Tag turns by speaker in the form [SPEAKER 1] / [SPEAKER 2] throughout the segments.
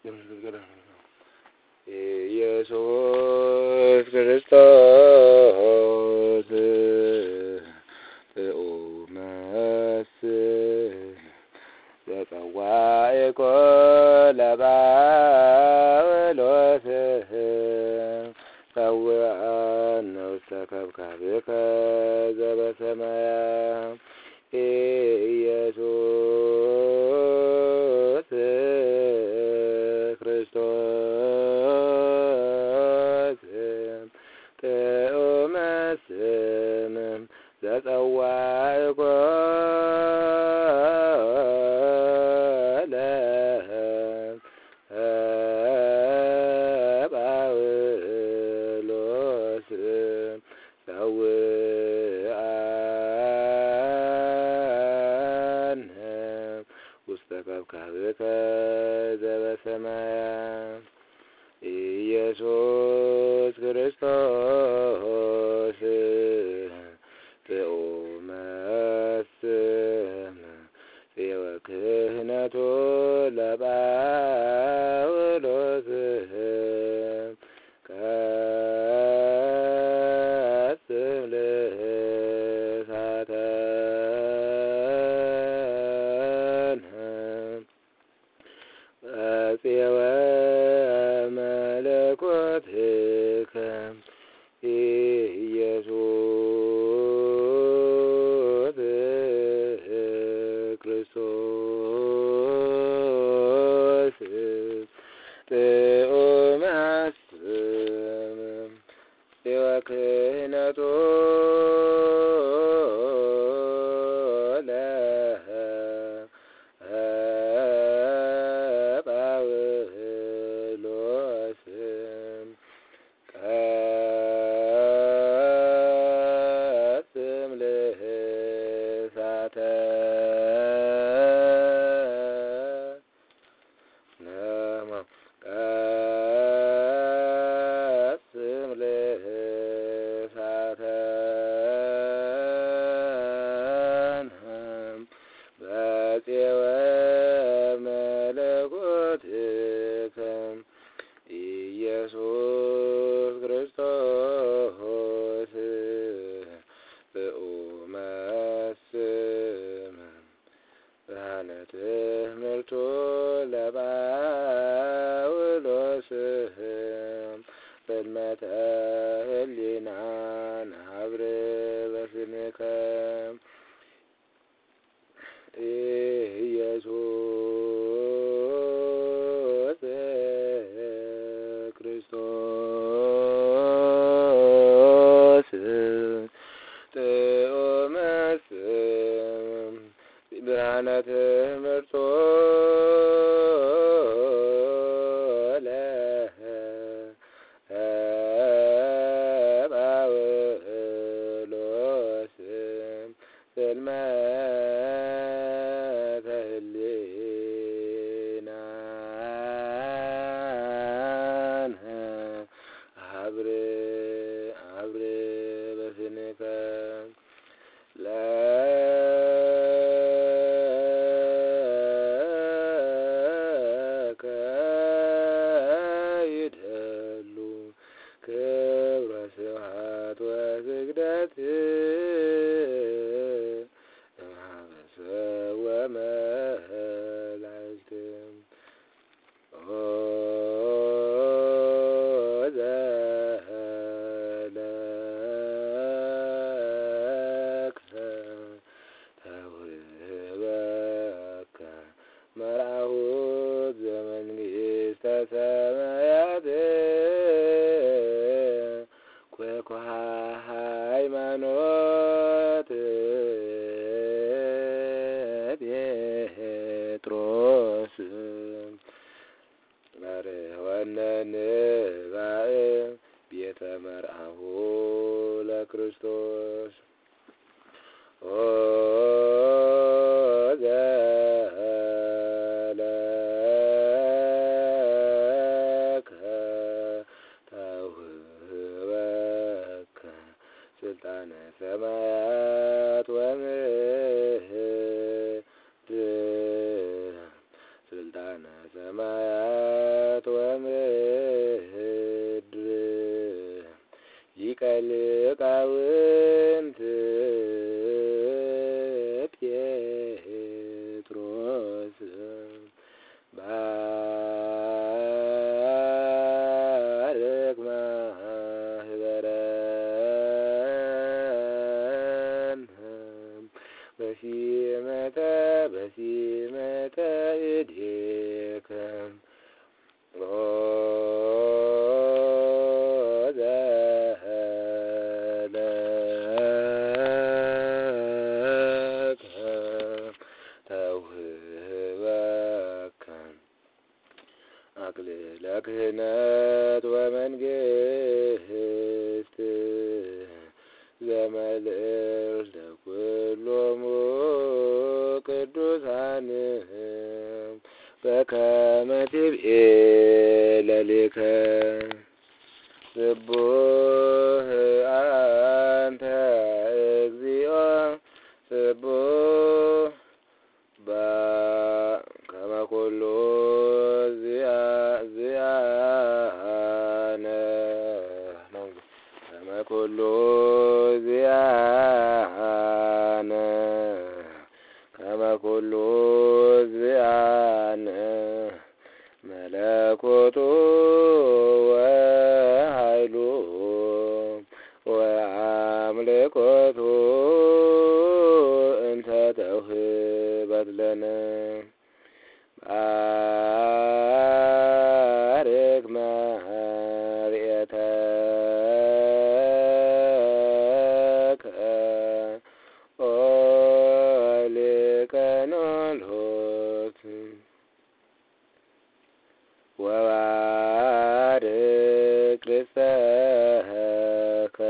[SPEAKER 1] ኢየሱስ ክርስቶስ እኡመስል ዘጸዋዕኮ ለጳውሎስ ሰውአነ ውስተ ከብካቤከ ዘበሰማያት ኢየሱስ ክርስቶስ እኡመስል ዘጸዋዕኮ ለጳውሎስ ሰውአነ ውስተ ከብካቤከ ዘበሰማያት ኢየሱስ ክርስቶስ እኡመስል ወክህነቱ ለጳውሎስ ቀስም ልሳተነ በፄወ መለኮትከ ኢየሱስ ክርስቶስ እኡመስል ወክህነቱ ለጳውሎስ ቀስም ልሳተነ ቀስም ልሳተነ በፄወ መለኮትከ ኢየሱስ ክርስቶስ እኡመስል ብርሃነ ትምህርቱ ለጳውሎስ ጽልመተ ህሊና ነሀብር በስምከ ኢየሱስ ክርስቶስ እኡመስል ብርሃነ ትምህርቱ ለጳውሎስ ጽልመተ ህሊና ነሀብር በስምከ ለከ ይደሉ ክብረ ስብሐት ወስግደት እምኀበሰብ ወመላእክት ዘለክሰ ተውህበከ መርአሁት ዘመንግሥተ ሰማያት ኮኩሃ ሃይማኖት በሲመተ እዴከ ዘለከ ተውህበከ አክሊለ ክህነት ወመንግሥት ዘመልዕልተ ኩሎሙ ቅዱሳን በከመ ትቤለሊከ ስቡሕ አንተ እግዚኦ ስቡሕ በከመ ኩሉ ዚአነ ከመ ኩሉ ዚአነ ከመ ኩሉ ዚአነ መለኮቱ ወኃይሉ ወአምልኮቱ እንተ ተውህበት ለነ ባርክ መርኤተከ ኦ ሊቀ ኖሎት ወባርክ ርእሰከ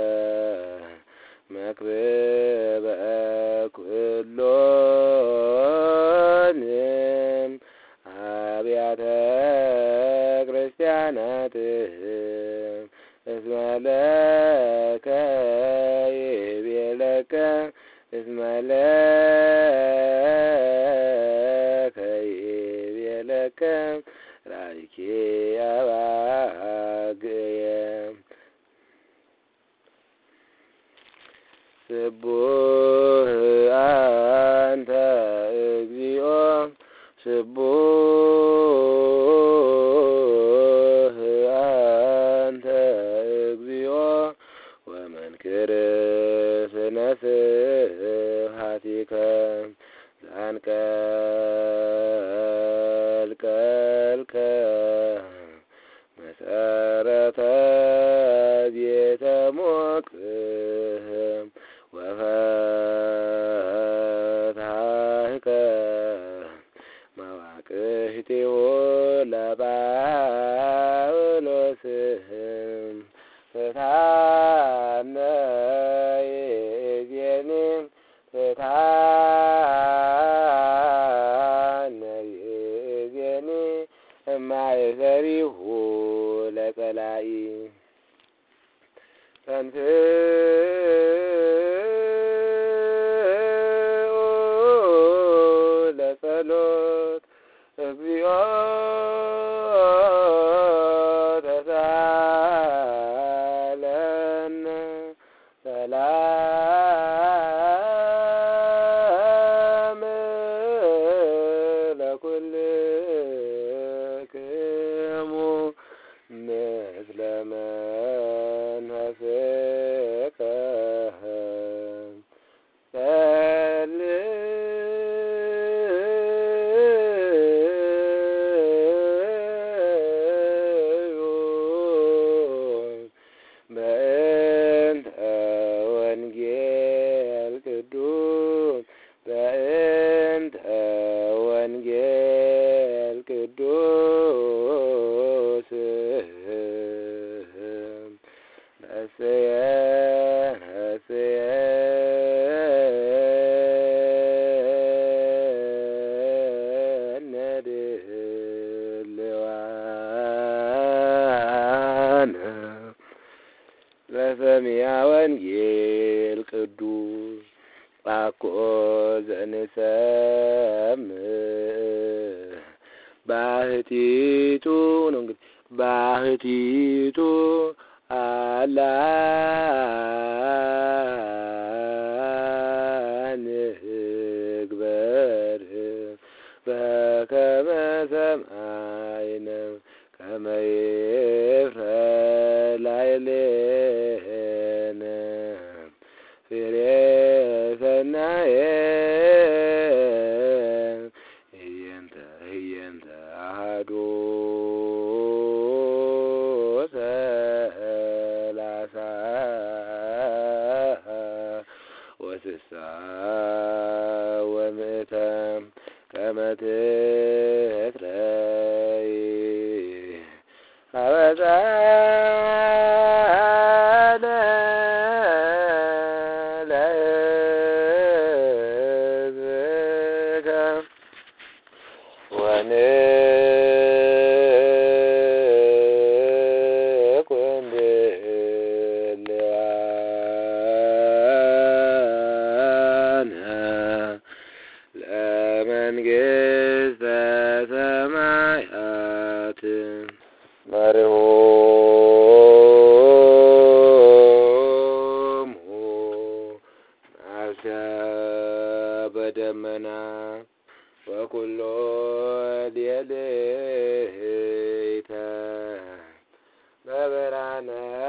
[SPEAKER 1] መክብበ ኩሎን አብያተ ክርስቲያናት እስመ ለከ ይቤለከ እስመ ለከ ይቤለከ ራእይኪ አባግየ ስቡሕ አንተ እግዚኦ ስቡሕ አንተ እግዚኦ ወመንክር ስነ ስብሐቲከ ዘአንቀልቀልከ መሰረተ ቤተ ሞቅህ ወፈትሐከ መዋቅህቲሁ ለጳውሎስ ፍትሐነ ይእዜኒ ፍትሐነ ይእዜኒ እማእሰሪሁ ለጸላኢ ተንሥኡ ለጸሎት እግዚኦ ተሳሃለነ ሰላም ለኵልክሙ ምስለ መንፈስከ በእንተ ወንጌል ቅዱስ በእንተ ወንጌል ቅዱስ ነስየ ነድልዋነ ለሰሚዐ ወንጌል ቅዱስ አኮ ዘንሰምዕ ባህቲቱ ነው እንግዲህ ባህቲቱ አላ ንግበር በከመ ሰማዕነ ከመ ይፍረድ ላዕሌነ ፍሬ ሰናየ ከመ ትትረይ አበሳነ ለሕዝብከ ወንኩን ድልዋነ ለመንግሥተ ሰማያት መርሆሙ ናብሰ በደመና ወኩሎ ሌሊተ በብርሃነ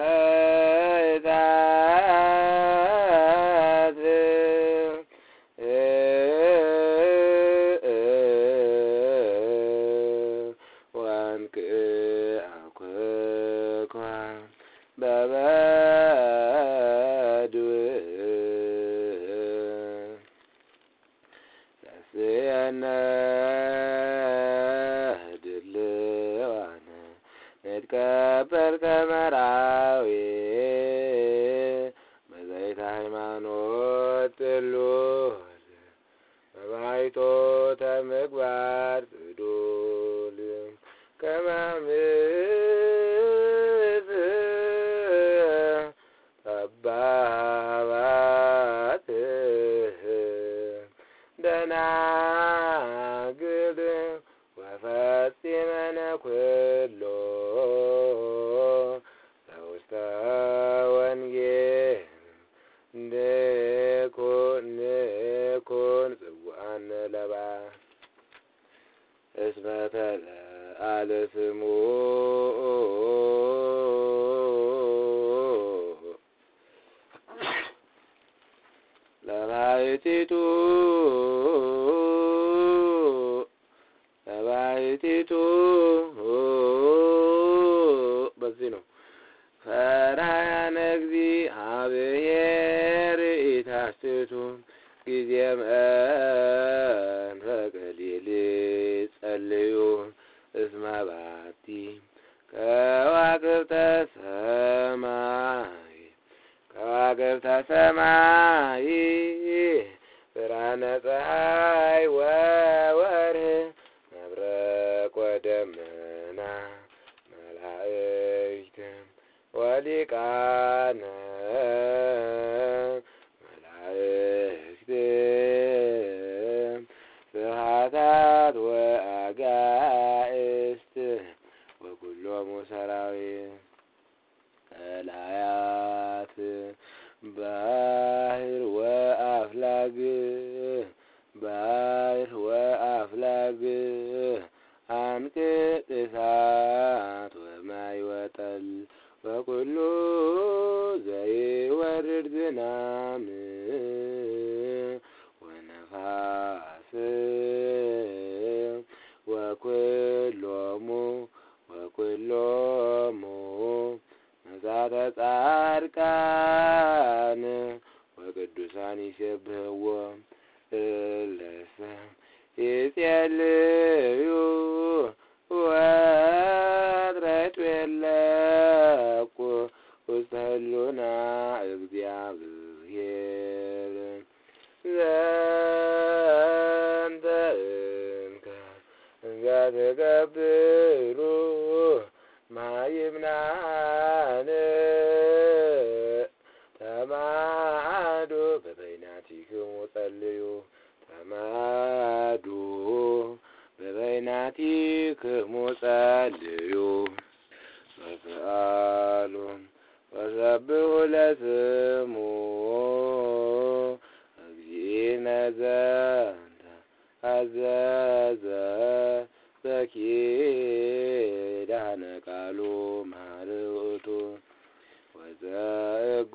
[SPEAKER 1] እሳት ወንክአኩኳ በበድውእ ተስየነ ድልዋነ ንትቀበል ከመራዊ በዘይተ ሃይማኖት ጥሉል በባሕቶተ ምግባር ጽዱል ከመ ጠባባት ደናግል ወፈጺመነ ኩሎ ዘውስተ ወንጌል ንኩን ጽዋዕነ ለባስ እስመ ተለዓለ ስሙ ለባሕቲቱ በዚህ ነው። ፈርሃነ እግዚአብሔር ኢታስቱ ጊዜ መንፈቀ ሌሊት ጸልዩ እስመ ባቲ ከዋክብተ ሰማይ ብርሃነ ፀሐይ ወወርህ መብረቅ ወደመና መላእክት ወሊቃነ መላእክት ስብሐታት ወአጋእስት ወኩሎሙ ሰራዊት ቀላያት ባሕር ወአፍላግ አንቅዕ እሳት ወማይ ወጠል ወኩሉ ዘይወርድ ዝናም ወነፋስ ወኩሎሙ መዛተ ጻድቃን ወቅዱሳን ይሴብሕዎ እለሰ ይጼልዩ ወትረቱ የለቁ ውስተ ህሉና እግዚአብሔር ዘንተ እንከ እንዘትገብሩ ማይምናን ተማዱ በበይናቲክሙ ጸልዩ በበይናቲክሙ ጸልዩ ወስአሉ ወሰብሑ ለስሙ እግዚእነ ዘንተ አዘዘ በኪዳነ ቃሉ ማርዑቱ ወዘእጎ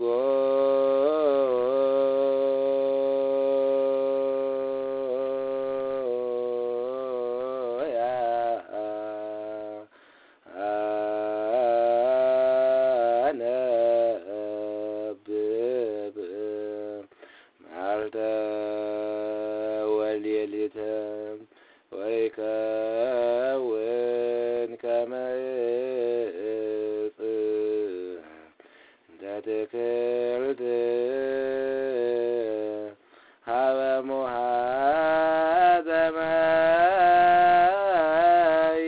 [SPEAKER 1] ያነብብ መዓልተ ወሌሊተ ይከውን ከመ ዕፅ እንተ ትክልት ሀበ ሙሃዘ ማይ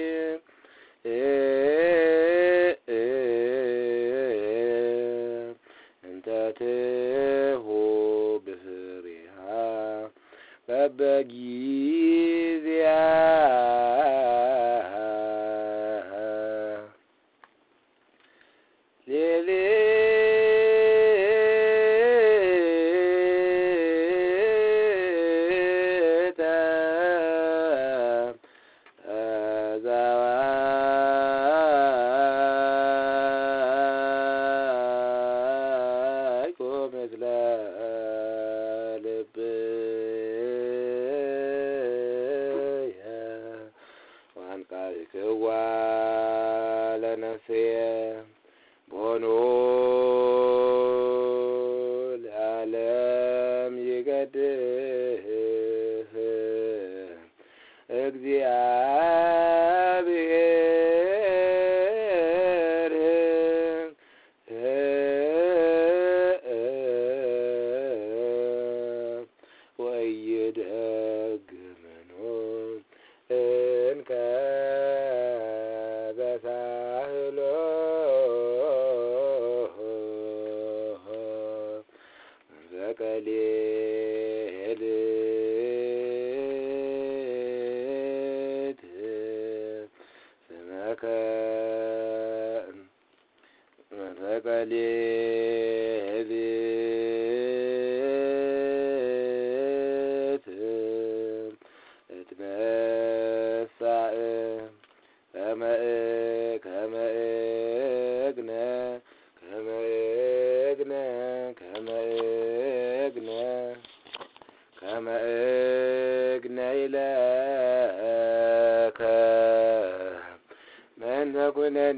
[SPEAKER 1] እንተ ትሁብ ፍሬሃ በበጊዜሃ ሌሊተ ዘዋይኩ ምስለ ልብየ ወአንቃዕክዋ ለነፍስየ ቦኑ ለዓለም ይገድፍ እግዚአብሔር ወኢይደግመኖ እንከ በሳህሎ በቀሌልት ስመከ በቀሌልት እትነሣእ ከመ እግነ ኢለከ ምንተ ኩነኔ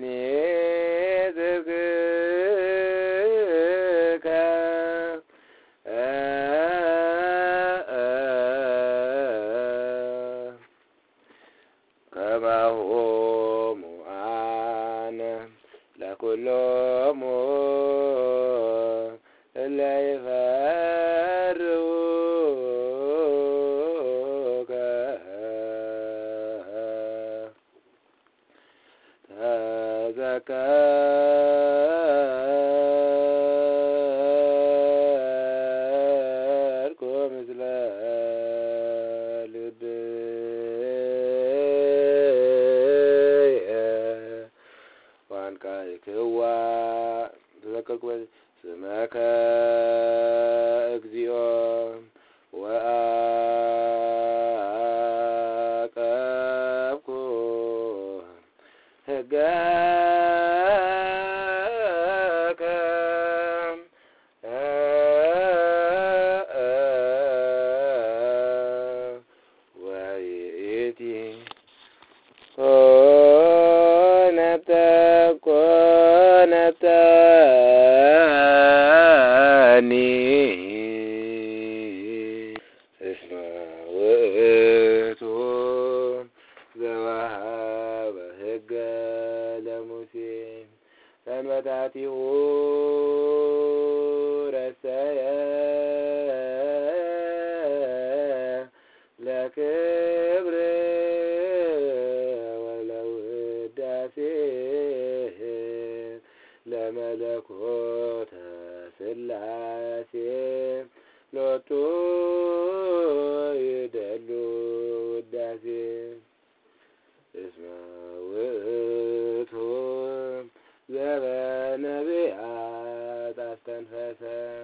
[SPEAKER 1] ዝግከ ከማሆሙ አነ ለኵሎሙ እለ ይፈርሁከ ተዘከርኩ ምስለ ልብየ ወአንቃዕክዋ ስመከ እግዚኦ ወአቀብኩ ሕገከ ወይእቲ ኮነተኒ እስመ ውእቱ ዘወሀበ ሕገ ለሙሴ ሰንበታቲሁ ረሰየ ለክብር ወለውዳሴ ለመለኮተ ሥላሴ ሎቱ ይደሉ ውዳሴ እስመ ውእቱ ዘበነቢያት አስተንፈሰ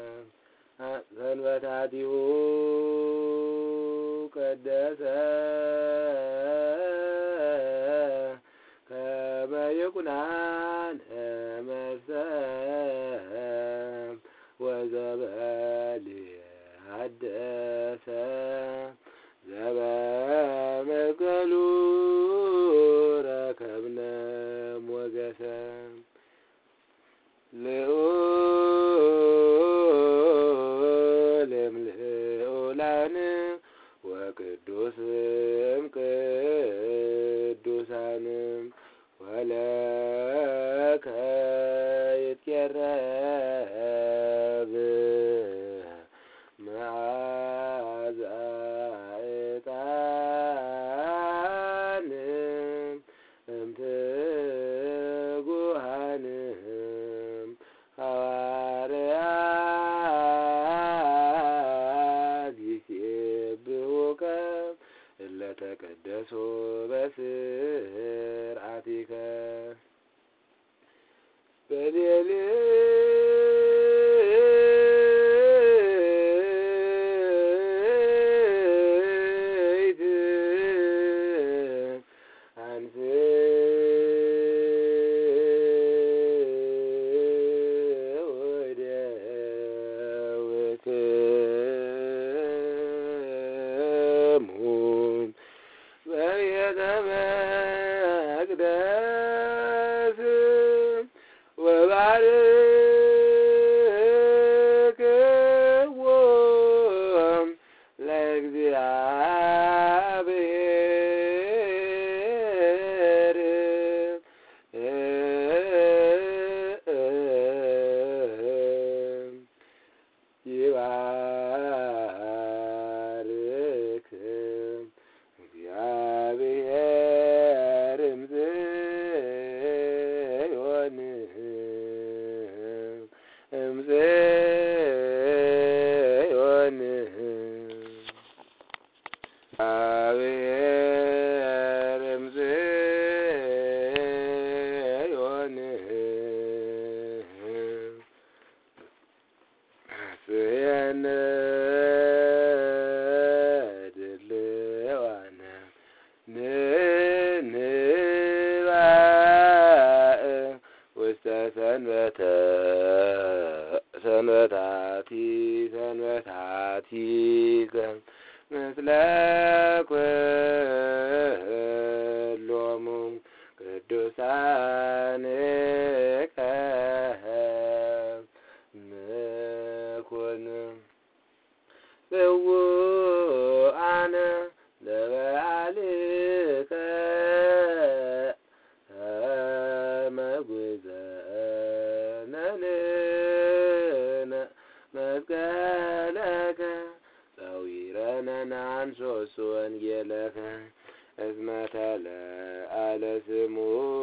[SPEAKER 1] ሰንበታቲሁ ቀደሰ ከመ ይኩናነ መርሰ ወዘበልየ ሐደሰ ዘበመገሉ ረከብነ ሞገሰ ልዑል እምልዑላን ወቅዱስ ቅዱስም ቅዱሳንም ወለከ ይትቀረብ መዓዛ ዕጣን እምትጉሃን ሐዋርያት ይሴብሑከ እለ ተቀደሱ በስርዓቲከ በሌሊት በቤተ መቅደስ ወባርክዎ ለእግዚአብሔር ይባርክ እግዚአብሔር እምጽዮን እግዚአብሔር እምጽዮን ስየነ ድልዋነ ንንባእ ውስተ ሰንበታቲከ ምስለ ኩሎሙ ቅዱሳንከ ንኩን ጽውዓነ ለበዓልከ መጉዘነንነ መስቀለከ ጸዊረነ ናንሶሱ ወንጌለከ እስመ ተለዓለ ስሙ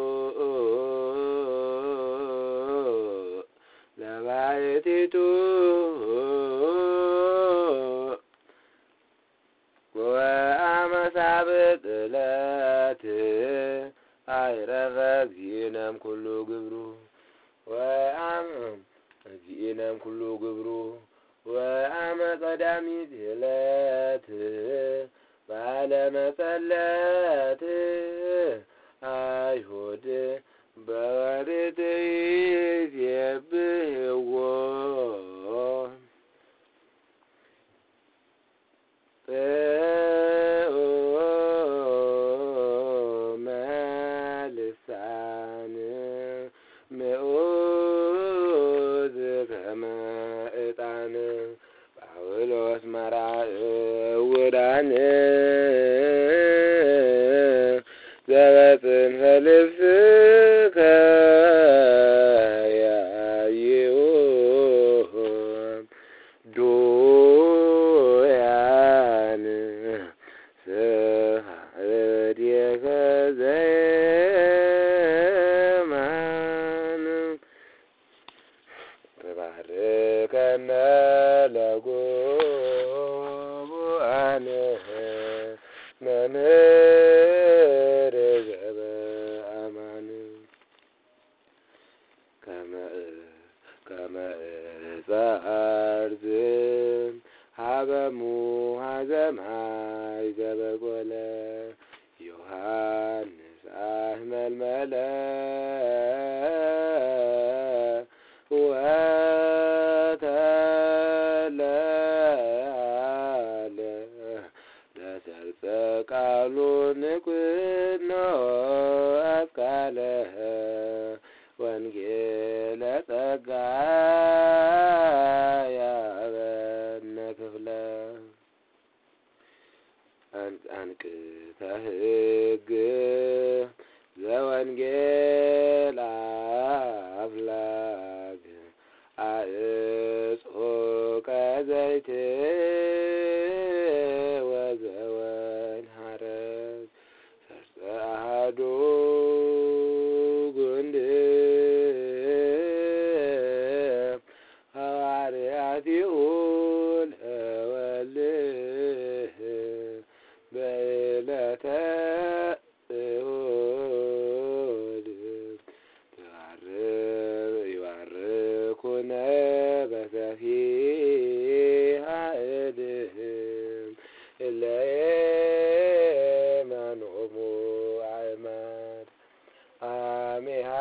[SPEAKER 1] ለባሕቲቱ ወአመ ሳብዕ ዕለት አይረፈ እግዚእነም ኩሉ ግብሩ ወአመ ቀዳሚት ዕለት በዓለ መጸለት አይሁድ በወርት ይሴብሕዎ ጥዑመ ልሳን ምዑዝ ከመ ዕጣን ጳውሎስ መራዕ ውራን ዘበጽንፈ ልብስከ ያይኡ ዱያን ስሐእዴከ ዘየማን ባርከነ ለጉቡአን መምህር ዘበአማን ከመ ዕፀ አርዝ ሀበ ሙሐዘ ማይ ዘበቆለ ዮሐንስ አሕመልመለ ወተለዓለ ለሰርጸ ቃሉ ንኩኖ አስካለ ወንጌለ ጸጋ ያበነ ክፍለ አንቅተ ሕግ ዘወንጌል አፍላግ አእጾቀ ዘይት ወዘወን ሐረግ ሰርጸ አሐዱ ጉንድ ሐዋርያቲሁ ለወልህ በዕለተ እሑድ ይባርኩነ በሰፊሐ እድኅም እለ የማኖሙ አእማድ አሜሃ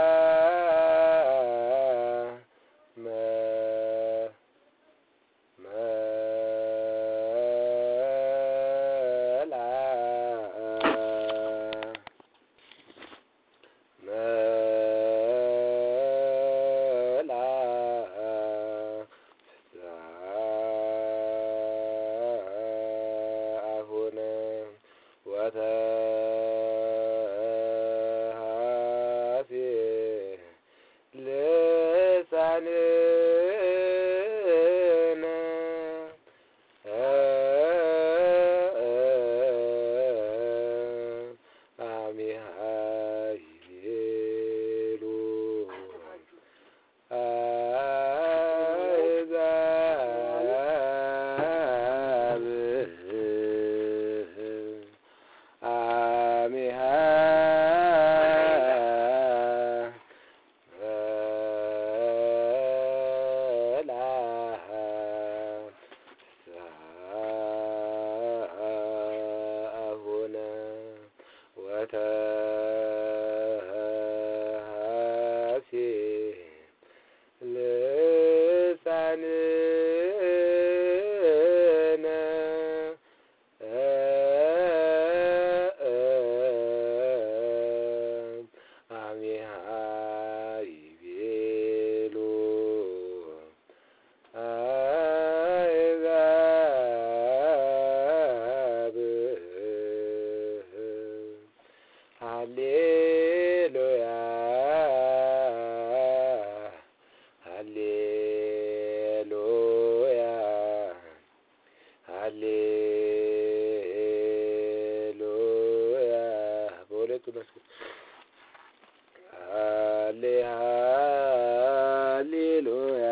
[SPEAKER 1] ሃሌሉያ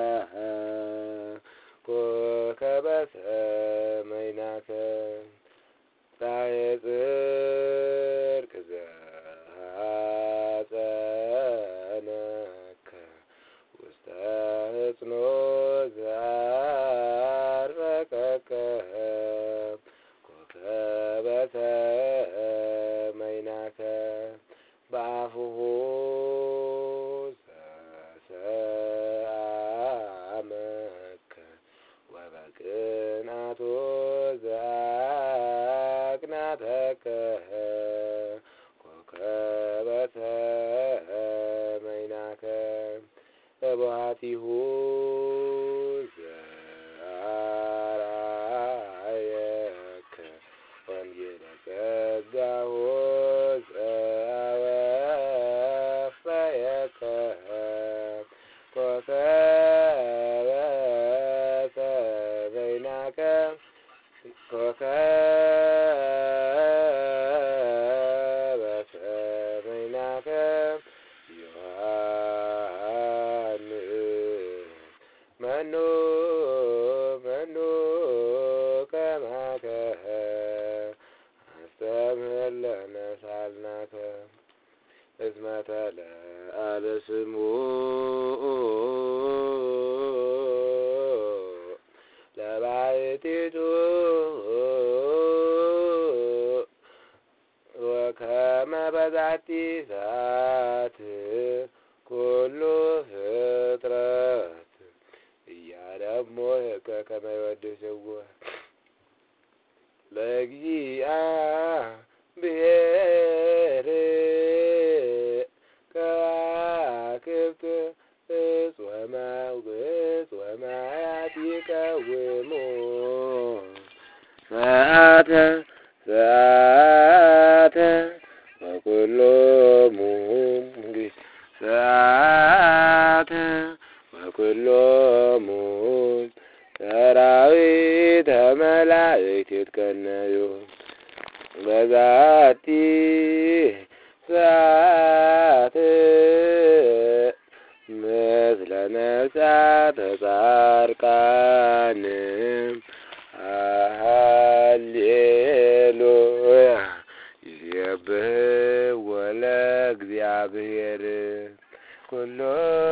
[SPEAKER 1] ኮከበ ሰማይናከ ፀሐየ ጽድቅ ዘሐፀነከ ውስተ ሕፅኖ ዘአርቀቀ ኮከበ ሰማይናከ በአፉሁ ዘሰአመከ ወበቅንዓቱ ዘአቅናተከ ኮከበ ሰማይናከ እቡሃቲሁ ዘአርአየከ ወንጌለ ጸጋሁ ዘአወፈየከ ኮከበ ሰማይናከ ኮከበ ሰማይናከ ዮሐንስ መኑ ከማከ አስተምህር ለነ ሳልናከ እስመ ተለዓለ ስሙ ለባሕቲቱ ወከመ በዛቲ ሰዓት ኩሉ ፍጥረት እያደሞ ሕገ ከመ ይወድስዎ ለእግዚአብሔር ከዋክብት እጽወማያት ይቀውሙ ሰዓተ ሰዓተ ወኩሎሙ ሰዓተ ወኩሎሙ ሰራዊተ መላእክት ይትቀነዩ በዛቲ ሰዓት ምስለ ነፍሳተ ጻድቃን ሃሌሉያ ይሴብሕዎ ለእግዚአብሔር ኩሎ